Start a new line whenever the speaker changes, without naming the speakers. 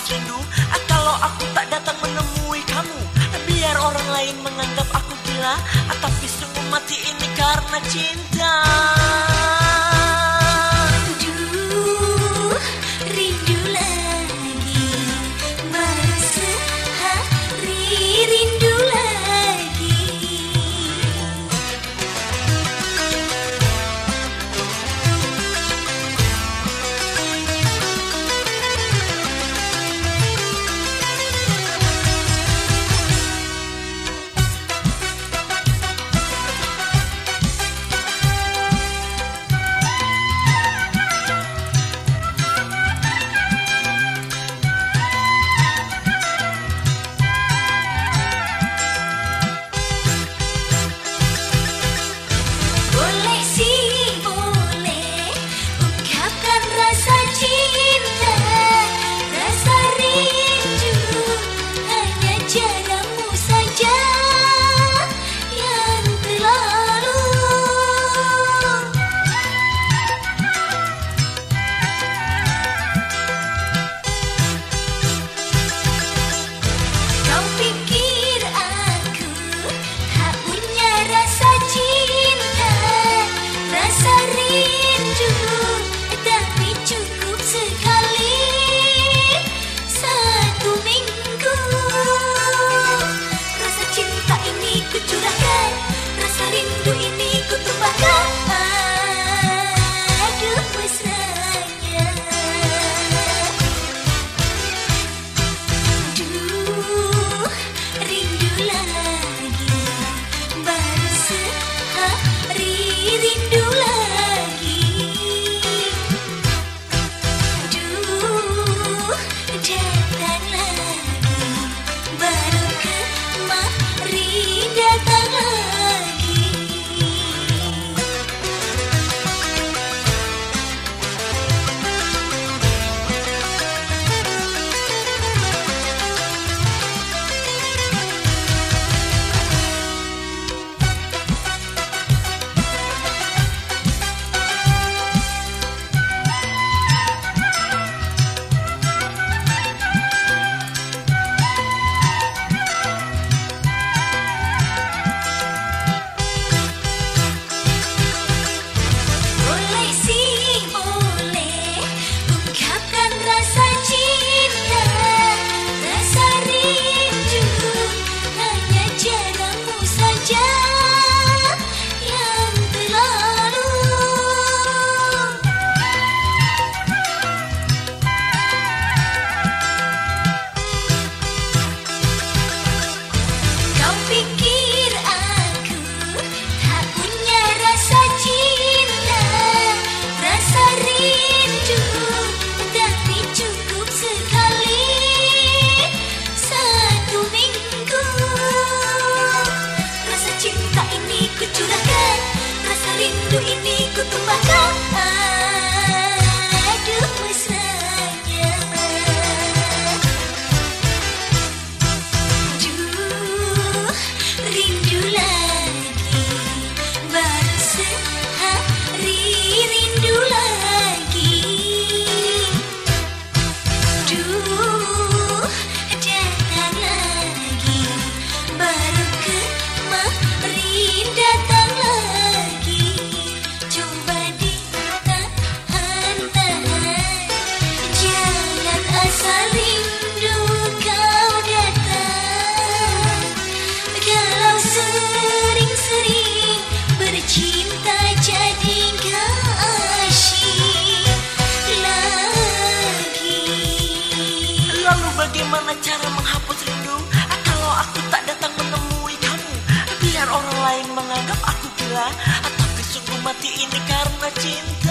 rindu. Kalau aku tak datang menemui kamu, biar orang lain menganggap aku gila, tapi sungguh mati ini karena cinta.
Rindu ini ku tumpahkan, aduh mesranya. Aduh, rindu lagi, baru sehari rindu lagi. Aduh, datang lagi, baru kemarin datang lagi. Coba ditahan-tahan, jangan asal rindu kau datang. Kalau sering-sering bercinta jadi gak asyik lagi.
Lalu bagaimana cara menghapus rindu? Kalau aku tak datang menemui kamu, biar orang lain menganggap aku gila, tapi sungguh mati ini karena cinta.